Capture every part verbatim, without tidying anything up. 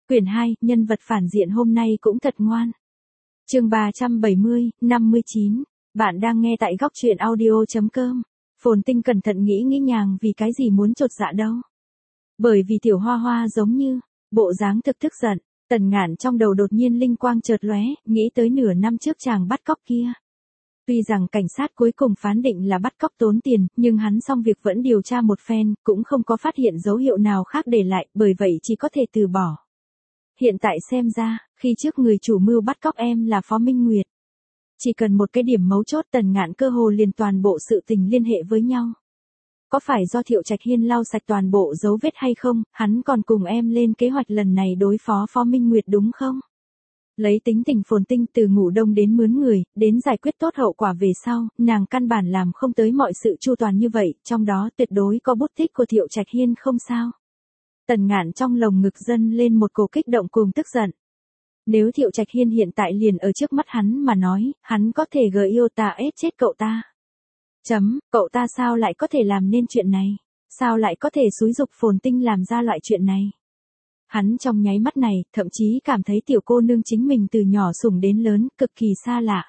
Quyển hai, nhân vật phản diện hôm nay cũng thật ngoan. Chương ba trăm bảy mươi, năm mươi chín. Bạn đang nghe tại góc truyện audio chấm com. Phồn Tinh cẩn thận nghĩ nghĩ nhàng vì cái gì muốn chột dạ đâu. Bởi vì Tiểu Hoa Hoa giống như, bộ dáng thực tức giận, Tần Ngạn trong đầu đột nhiên linh quang chợt lóe, nghĩ tới nửa năm trước chàng bắt cóc kia. Tuy rằng cảnh sát cuối cùng phán định là bắt cóc tốn tiền, nhưng hắn xong việc vẫn điều tra một phen, cũng không có phát hiện dấu hiệu nào khác để lại, bởi vậy chỉ có thể từ bỏ. Hiện tại xem ra, khi trước người chủ mưu bắt cóc em là Phó Minh Nguyệt. Chỉ cần một cái điểm mấu chốt, Tần Ngạn cơ hồ liền toàn bộ sự tình liên hệ với nhau. Có phải do Thiệu Trạch Hiên lau sạch toàn bộ dấu vết hay không, hắn còn cùng em lên kế hoạch lần này đối phó Phó Minh Nguyệt đúng không? Lấy tính tình Phồn Tinh từ ngủ đông đến mướn người, đến giải quyết tốt hậu quả về sau, nàng căn bản làm không tới mọi sự chu toàn như vậy, trong đó tuyệt đối có bút tích của Thiệu Trạch Hiên không sao. Tần Ngạn trong lồng ngực dâng lên một cổ kích động cùng tức giận. Nếu Thiệu Trạch Hiên hiện tại liền ở trước mắt hắn mà nói, hắn có thể gờ yêu ta ết chết cậu ta. Chấm, cậu ta sao lại có thể làm nên chuyện này? Sao lại có thể xúi giục Phồn Tinh làm ra loại chuyện này? Hắn trong nháy mắt này, thậm chí cảm thấy tiểu cô nương chính mình từ nhỏ sủng đến lớn, cực kỳ xa lạ.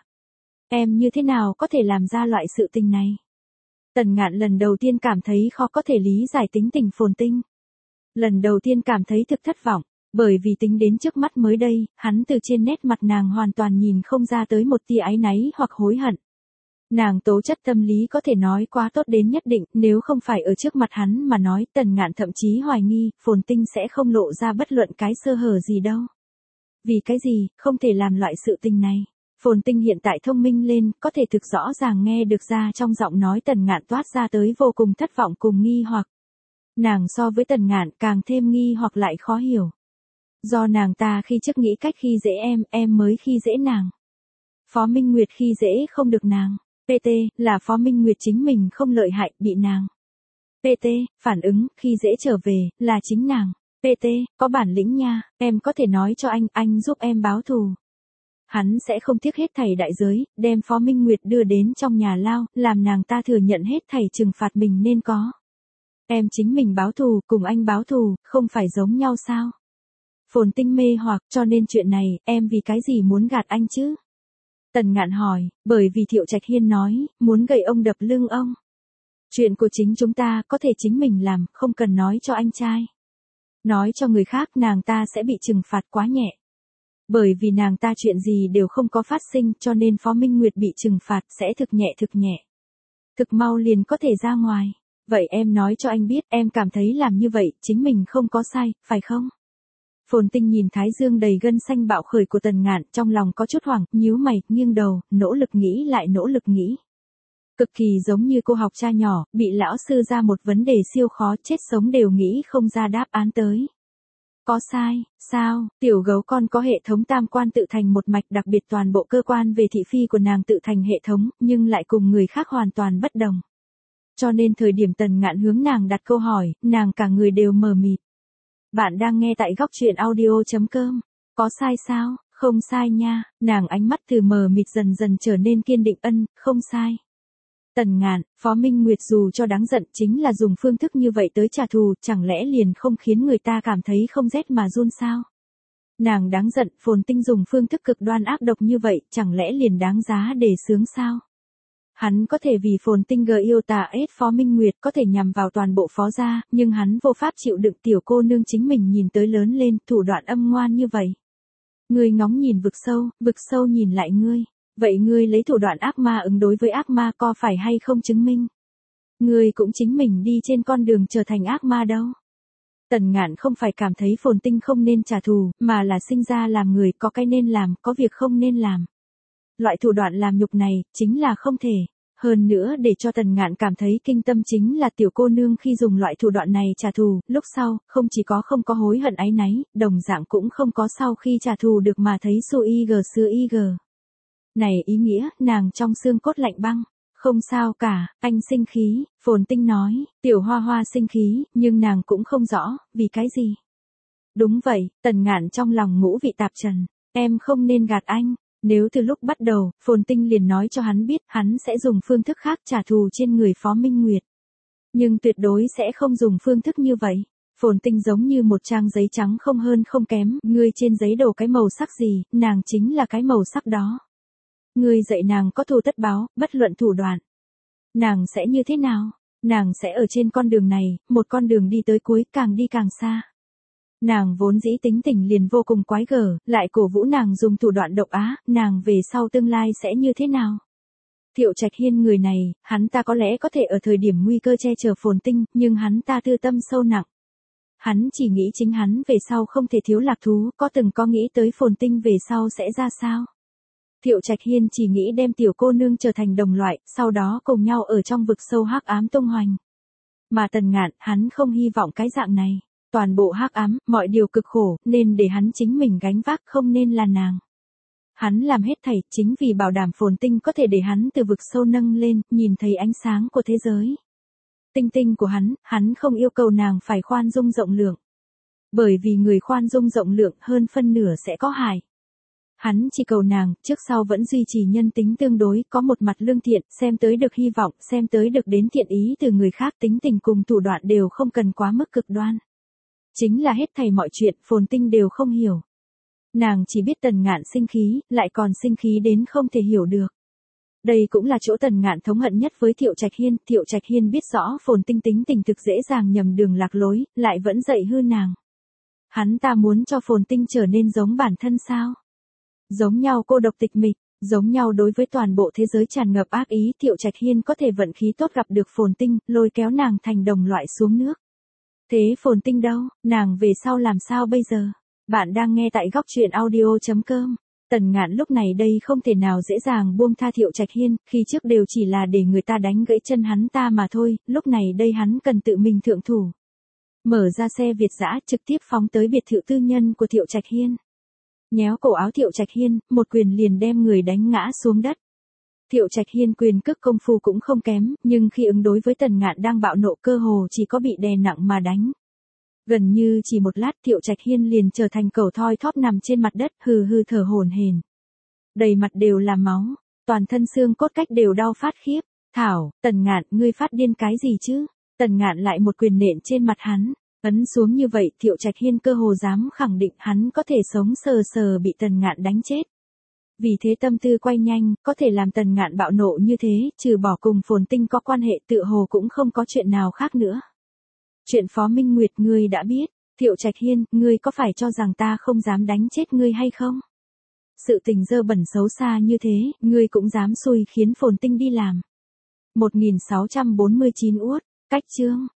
Em như thế nào có thể làm ra loại sự tình này? Tần Ngạn lần đầu tiên cảm thấy khó có thể lý giải tính tình Phồn Tinh. Lần đầu tiên cảm thấy thực thất vọng, bởi vì tính đến trước mắt mới đây, hắn từ trên nét mặt nàng hoàn toàn nhìn không ra tới một tia áy náy hoặc hối hận. Nàng tố chất tâm lý có thể nói quá tốt đến nhất định, nếu không phải ở trước mặt hắn mà nói, Tần Ngạn thậm chí hoài nghi, Phồn Tinh sẽ không lộ ra bất luận cái sơ hở gì đâu. Vì cái gì, không thể làm loại sự tình này. Phồn Tinh hiện tại thông minh lên, có thể thực rõ ràng nghe được ra trong giọng nói Tần Ngạn toát ra tới vô cùng thất vọng cùng nghi hoặc. Nàng so với Tần Ngạn càng thêm nghi hoặc lại khó hiểu. Do nàng ta khi trước nghĩ cách khi dễ em, em mới khi dễ nàng. Phó Minh Nguyệt khi dễ không được nàng. pê tê, là Phó Minh Nguyệt chính mình không lợi hại, bị nàng. pê tê, phản ứng, khi dễ trở về, là chính nàng. pê tê, có bản lĩnh nha, em có thể nói cho anh, anh giúp em báo thù. Hắn sẽ không tiếc hết thảy đại giới, đem Phó Minh Nguyệt đưa đến trong nhà lao, làm nàng ta thừa nhận hết thảy trừng phạt mình nên có. Em chính mình báo thù, cùng anh báo thù, không phải giống nhau sao? Phồn Tinh mê hoặc, cho nên chuyện này, em vì cái gì muốn gạt anh chứ? Tần Ngạn hỏi, bởi vì Thiệu Trạch Hiên nói, muốn gậy ông đập lưng ông. Chuyện của chính chúng ta có thể chính mình làm, không cần nói cho anh trai. Nói cho người khác nàng ta sẽ bị trừng phạt quá nhẹ. Bởi vì nàng ta chuyện gì đều không có phát sinh cho nên Phó Minh Nguyệt bị trừng phạt sẽ thực nhẹ thực nhẹ. Thực mau liền có thể ra ngoài. Vậy em nói cho anh biết em cảm thấy làm như vậy chính mình không có sai, phải không? Phồn Tinh nhìn thái dương đầy gân xanh bạo khởi của Tần Ngạn, trong lòng có chút hoảng, nhíu mày, nghiêng đầu, nỗ lực nghĩ lại nỗ lực nghĩ. Cực kỳ giống như cô học cha nhỏ, bị lão sư ra một vấn đề siêu khó, chết sống đều nghĩ không ra đáp án tới. Có sai, sao, tiểu gấu con có hệ thống tam quan tự thành một mạch, đặc biệt toàn bộ cơ quan về thị phi của nàng tự thành hệ thống, nhưng lại cùng người khác hoàn toàn bất đồng. Cho nên thời điểm Tần Ngạn hướng nàng đặt câu hỏi, nàng cả người đều mờ mịt. Bạn đang nghe tại góc truyện audio chấm com. Có sai sao? Không sai nha. Nàng ánh mắt từ mờ mịt dần dần trở nên kiên định, ân, không sai. Tần Ngạn, Phó Minh Nguyệt dù cho đáng giận chính là dùng phương thức như vậy tới trả thù, chẳng lẽ liền không khiến người ta cảm thấy không rét mà run sao? Nàng đáng giận, Phồn Tinh dùng phương thức cực đoan ác độc như vậy, chẳng lẽ liền đáng giá để sướng sao? Hắn có thể vì Phồn Tinh gờ yêu tà ết Phó Minh Nguyệt, có thể nhằm vào toàn bộ Phó gia, nhưng hắn vô pháp chịu đựng tiểu cô nương chính mình nhìn tới lớn lên, thủ đoạn âm ngoan như vậy. Ngươi ngóng nhìn vực sâu, vực sâu nhìn lại ngươi. Vậy ngươi lấy thủ đoạn ác ma ứng đối với ác ma có phải hay không chứng minh? Ngươi cũng chính mình đi trên con đường trở thành ác ma đâu. Tần Ngạn không phải cảm thấy Phồn Tinh không nên trả thù, mà là sinh ra làm người, có cái nên làm, có việc không nên làm. Loại thủ đoạn làm nhục này, chính là không thể. Hơn nữa để cho Tần Ngạn cảm thấy kinh tâm chính là tiểu cô nương khi dùng loại thủ đoạn này trả thù, lúc sau, không chỉ có không có hối hận áy náy, đồng dạng cũng không có sau khi trả thù được mà thấy su y gờ xưa y gờ. Này ý nghĩa, nàng trong xương cốt lạnh băng. Không sao cả, anh sinh khí, Phồn Tinh nói, tiểu Hoa Hoa sinh khí, nhưng nàng cũng không rõ, vì cái gì. Đúng vậy, Tần Ngạn trong lòng ngũ vị tạp trần, em không nên gạt anh. Nếu từ lúc bắt đầu, Phồn Tinh liền nói cho hắn biết, hắn sẽ dùng phương thức khác trả thù trên người Phó Minh Nguyệt. Nhưng tuyệt đối sẽ không dùng phương thức như vậy. Phồn Tinh giống như một trang giấy trắng không hơn không kém, ngươi trên giấy đồ cái màu sắc gì, nàng chính là cái màu sắc đó. Ngươi dạy nàng có thù tất báo, bất luận thủ đoạn. Nàng sẽ như thế nào? Nàng sẽ ở trên con đường này, một con đường đi tới cuối, càng đi càng xa. Nàng vốn dĩ tính tình liền vô cùng quái gở, lại cổ vũ nàng dùng thủ đoạn độc á, nàng về sau tương lai sẽ như thế nào? Thiệu Trạch Hiên người này, hắn ta có lẽ có thể ở thời điểm nguy cơ che chở Phồn Tinh, nhưng hắn ta tư tâm sâu nặng. Hắn chỉ nghĩ chính hắn về sau không thể thiếu lạc thú, có từng có nghĩ tới Phồn Tinh về sau sẽ ra sao? Thiệu Trạch Hiên chỉ nghĩ đem tiểu cô nương trở thành đồng loại, sau đó cùng nhau ở trong vực sâu hắc ám tung hoành. Mà Tần Ngạn, hắn không hy vọng cái dạng này. Toàn bộ hắc ám, mọi điều cực khổ, nên để hắn chính mình gánh vác, không nên là nàng. Hắn làm hết thảy, chính vì bảo đảm Phồn Tinh có thể để hắn từ vực sâu nâng lên, nhìn thấy ánh sáng của thế giới. Tinh tinh của hắn, hắn không yêu cầu nàng phải khoan dung rộng lượng. Bởi vì người khoan dung rộng lượng hơn phân nửa sẽ có hại. Hắn chỉ cầu nàng, trước sau vẫn duy trì nhân tính tương đối, có một mặt lương thiện, xem tới được hy vọng, xem tới được đến thiện ý từ người khác, tính tình cùng thủ đoạn đều không cần quá mức cực đoan. Chính là hết thảy mọi chuyện, Phồn Tinh đều không hiểu. Nàng chỉ biết Tần Ngạn sinh khí, lại còn sinh khí đến không thể hiểu được. Đây cũng là chỗ Tần Ngạn thống hận nhất với Thiệu Trạch Hiên, Thiệu Trạch Hiên biết rõ Phồn Tinh tính tình thực dễ dàng nhầm đường lạc lối, lại vẫn dạy hư nàng. Hắn ta muốn cho Phồn Tinh trở nên giống bản thân sao? Giống nhau cô độc tịch mịch, giống nhau đối với toàn bộ thế giới tràn ngập ác ý, Thiệu Trạch Hiên có thể vận khí tốt gặp được Phồn Tinh, lôi kéo nàng thành đồng loại xuống nước. Thế Phồn Tinh đâu, nàng về sau làm sao bây giờ? Bạn đang nghe tại góc truyện audio chấm com. Tần Ngạn lúc này đây không thể nào dễ dàng buông tha Thiệu Trạch Hiên, khi trước đều chỉ là để người ta đánh gãy chân hắn ta mà thôi, lúc này đây hắn cần tự mình thượng thủ. Mở ra xe Việt dã trực tiếp phóng tới biệt thự tư nhân của Thiệu Trạch Hiên. Nhéo cổ áo Thiệu Trạch Hiên, một quyền liền đem người đánh ngã xuống đất. Thiệu Trạch Hiên quyền cước công phu cũng không kém, nhưng khi ứng đối với Tần Ngạn đang bạo nộ cơ hồ chỉ có bị đè nặng mà đánh. Gần như chỉ một lát Thiệu Trạch Hiên liền trở thành cẩu thoi thóp nằm trên mặt đất, hừ hừ thở hổn hển. Đầy mặt đều là máu, toàn thân xương cốt cách đều đau phát khiếp. Thảo, Tần Ngạn, ngươi phát điên cái gì chứ? Tần Ngạn lại một quyền nện trên mặt hắn. Ấn xuống như vậy, Thiệu Trạch Hiên cơ hồ dám khẳng định hắn có thể sống sờ sờ bị Tần Ngạn đánh chết. Vì thế tâm tư quay nhanh, có thể làm Tần Ngạn bạo nộ như thế, trừ bỏ cùng Phồn Tinh có quan hệ tựa hồ cũng không có chuyện nào khác nữa. Chuyện Phó Minh Nguyệt ngươi đã biết, Thiệu Trạch Hiên, ngươi có phải cho rằng ta không dám đánh chết ngươi hay không? Sự tình dơ bẩn xấu xa như thế, ngươi cũng dám xui khiến Phồn Tinh đi làm. một nghìn sáu trăm bốn mươi chín uất, cách chương.